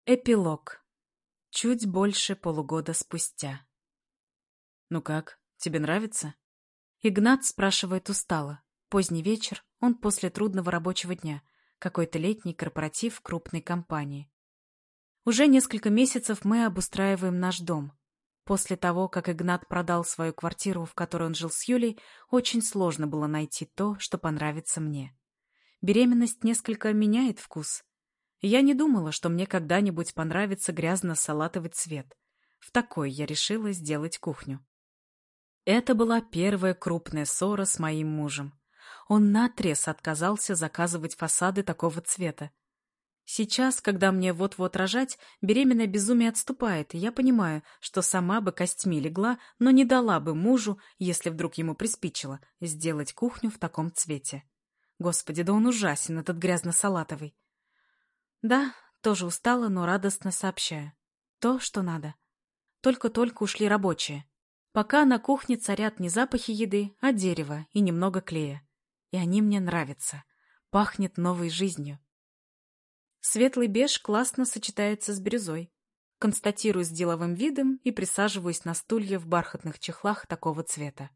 Эпилог. Чуть больше полугода спустя. «Ну как, тебе нравится?» Игнат спрашивает устало. Поздний вечер, он после трудного рабочего дня. Какой-то летний корпоратив в крупной компании. Уже несколько месяцев мы обустраиваем наш дом. После того, как Игнат продал свою квартиру, в которой он жил с Юлей, очень сложно было найти то, что понравится мне. Беременность несколько меняет вкус. Я не думала, что мне когда-нибудь понравится грязно-салатовый цвет. В такой я решила сделать кухню. Это была первая крупная ссора с моим мужем. Он наотрез отказался заказывать фасады такого цвета. Сейчас, когда мне вот-вот рожать, беременное безумие отступает, и я понимаю, что сама бы костьми легла, но не дала бы мужу, если вдруг ему приспичило, сделать кухню в таком цвете. Господи, да он ужасен, этот грязно-салатовый. Да, тоже устала, но радостно сообщаю. То, что надо. Только-только ушли рабочие. Пока на кухне царят не запахи еды, а дерево и немного клея. И они мне нравятся. Пахнет новой жизнью. Светлый беж классно сочетается с бирюзой. Констатирую с деловым видом и присаживаюсь на стулья в бархатных чехлах такого цвета.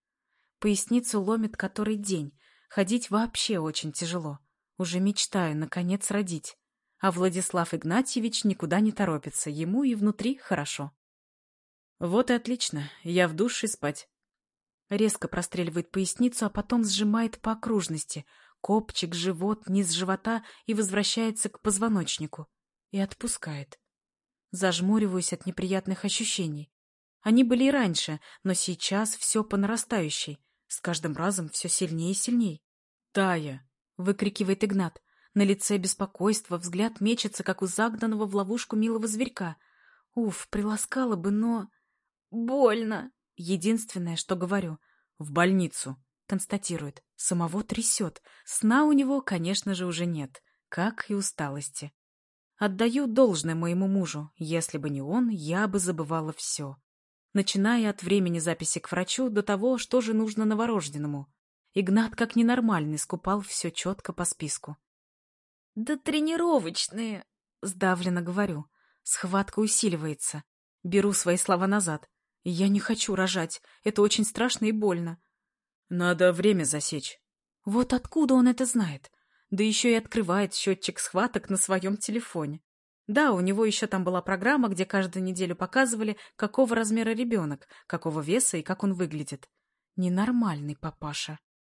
Поясницу ломит который день. Ходить вообще очень тяжело. Уже мечтаю, наконец, родить. А Владислав Игнатьевич никуда не торопится, ему и внутри хорошо. Вот и отлично, я в душе спать. Резко простреливает поясницу, а потом сжимает по окружности. Копчик, живот, низ живота и возвращается к позвоночнику. И отпускает. Зажмуриваюсь от неприятных ощущений. Они были и раньше, но сейчас все по нарастающей. С каждым разом все сильнее и сильнее. «Тая!» — выкрикивает Игнат. На лице беспокойство, взгляд мечется, как у загнанного в ловушку милого зверька. Уф, приласкала бы, но... Больно! Единственное, что говорю. В больницу. Констатирует. Самого трясет. Сна у него, конечно же, уже нет. Как и усталости. Отдаю должное моему мужу. Если бы не он, я бы забывала все. Начиная от времени записи к врачу до того, что же нужно новорожденному. Игнат, как ненормальный, скупал все четко по списку. «Да тренировочные!» — сдавленно говорю. Схватка усиливается. Беру свои слова назад. Я не хочу рожать. Это очень страшно и больно. Надо время засечь. Вот откуда он это знает? Да еще и открывает счетчик схваток на своем телефоне. Да, у него еще там была программа, где каждую неделю показывали, какого размера ребенок, какого веса и как он выглядит. Ненормальный папаша.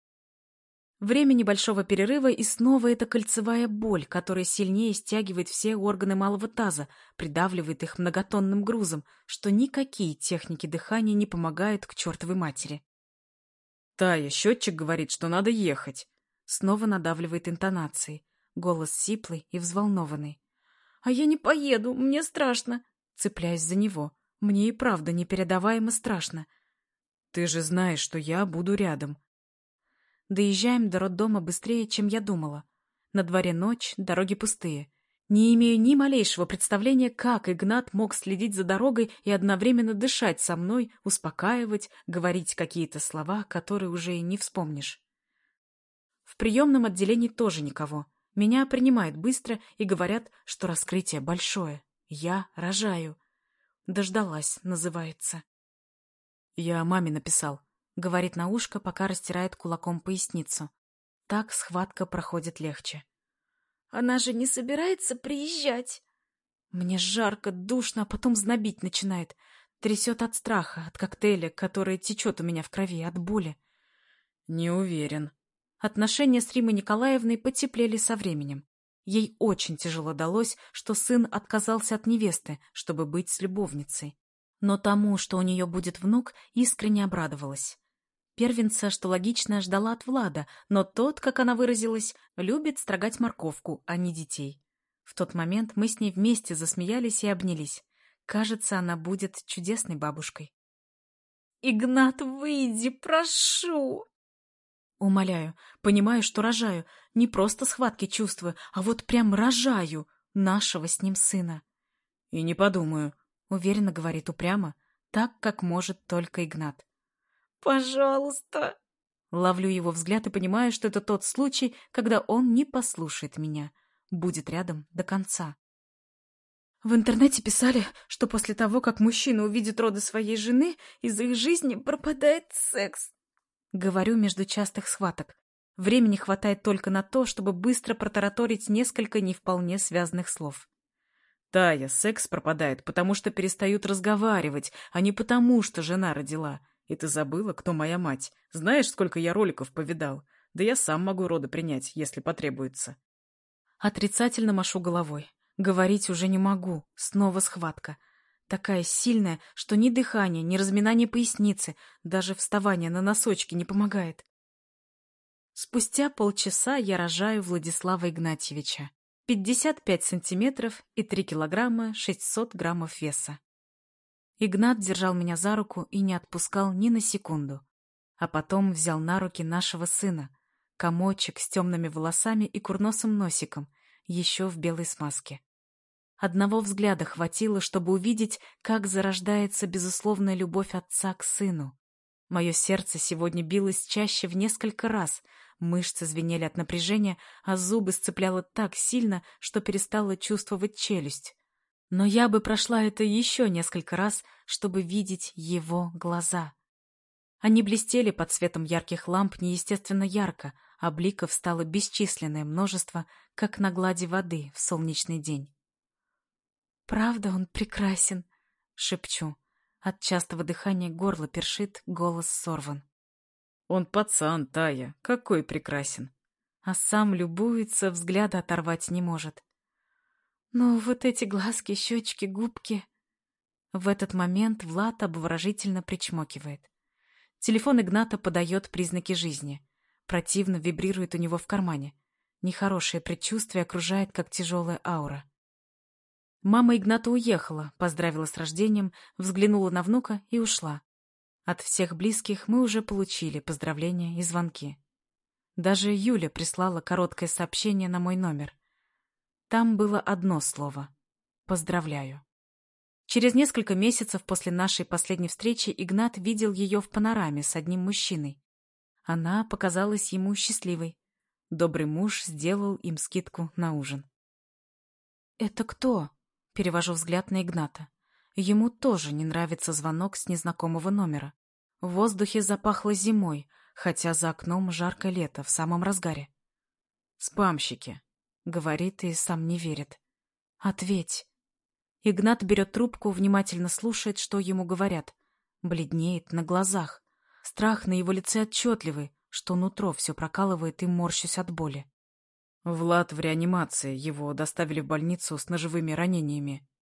Время небольшого перерыва, и снова эта кольцевая боль, которая сильнее стягивает все органы малого таза, придавливает их многотонным грузом, что никакие техники дыхания не помогают к чертовой матери. «Тая, счетчик говорит, что надо ехать», — снова надавливает интонацией. Голос сиплый и взволнованный. «А я не поеду, мне страшно», — цепляюсь за него. Мне и правда непередаваемо страшно. «Ты же знаешь, что я буду рядом». Доезжаем до роддома быстрее, чем я думала. На дворе ночь, дороги пустые. Не имею ни малейшего представления, как Игнат мог следить за дорогой и одновременно дышать со мной, успокаивать, говорить какие-то слова, которые уже и не вспомнишь. В приемном отделении тоже никого. Меня принимают быстро и говорят, что раскрытие большое. Я рожаю. Дождалась, называется. Я маме написал. Говорит на ушко, пока растирает кулаком поясницу. Так схватка проходит легче. Она же не собирается приезжать. Мне жарко, душно, а потом знобить начинает. Трясет от страха, от коктейля, который течет у меня в крови, от боли. Не уверен. Отношения с Римой Николаевной потеплели со временем. Ей очень тяжело далось, что сын отказался от невесты, чтобы быть с любовницей. Но тому, что у нее будет внук, искренне обрадовалась. Первенца, что логично, ждала от Влада, но тот, как она выразилась, любит строгать морковку, а не детей. В тот момент мы с ней вместе засмеялись и обнялись. Кажется, она будет чудесной бабушкой. «Игнат, выйди, прошу!» Умоляю, понимаю, что рожаю. Не просто схватки чувствую, а вот прям рожаю нашего с ним сына. «И не подумаю», — уверенно говорит упрямо, так, как может только Игнат. «Пожалуйста!» Ловлю его взгляд и понимаю, что это тот случай, когда он не послушает меня, будет рядом до конца. В интернете писали, что после того, как мужчина увидит роды своей жены, из их жизни пропадает секс. Говорю между частых схваток. Времени хватает только на то, чтобы быстро протараторить несколько не вполне связанных слов. Тая, секс пропадает, потому что перестают разговаривать, а не потому, что жена родила. И ты забыла, кто моя мать. Знаешь, сколько я роликов повидал? Да я сам могу роды принять, если потребуется. Отрицательно машу головой. Говорить уже не могу. Снова схватка. Такая сильная, что ни дыхание, ни разминание поясницы, даже вставание на носочки не помогает. Спустя полчаса я рожаю Владислава Игнатьевича. 55 сантиметров и 3 килограмма 600 граммов веса. Игнат держал меня за руку и не отпускал ни на секунду. А потом взял на руки нашего сына, комочек с темными волосами и курносым носиком, еще в белой смазке. Одного взгляда хватило, чтобы увидеть, как зарождается безусловная любовь отца к сыну. Мое сердце сегодня билось чаще в несколько раз, мышцы звенели от напряжения, а зубы сцепляло так сильно, что перестала чувствовать челюсть. Но я бы прошла это еще несколько раз, чтобы видеть его глаза. Они блестели под светом ярких ламп неестественно ярко, а бликов стало бесчисленное множество, как на глади воды в солнечный день. «Правда он прекрасен?» — шепчу. От частого дыхания горло першит, голос сорван. «Он пацан, Тая, какой прекрасен!» А сам любуется, взгляда оторвать не может. «Ну, вот эти глазки, щечки, губки...» В этот момент Влад обворожительно причмокивает. Телефон Игната подает признаки жизни. Противно вибрирует у него в кармане. Нехорошее предчувствие окружает, как тяжелая аура. Мама Игната уехала, поздравила с рождением, взглянула на внука и ушла. От всех близких мы уже получили поздравления и звонки. Даже Юля прислала короткое сообщение на мой номер. Там было одно слово — «Поздравляю». Через несколько месяцев после нашей последней встречи Игнат видел ее в панораме с одним мужчиной. Она показалась ему счастливой. Добрый муж сделал им скидку на ужин. «Это кто?» — перевожу взгляд на Игната. Ему тоже не нравится звонок с незнакомого номера. В воздухе запахло зимой, хотя за окном жаркое лето в самом разгаре. «Спамщики», — говорит и сам не верит. «Ответь». Игнат берет трубку, внимательно слушает, что ему говорят. Бледнеет на глазах. Страх на его лице отчетливый, что нутро все прокалывает и морщусь от боли. Влад в реанимации, его доставили в больницу с ножевыми ранениями.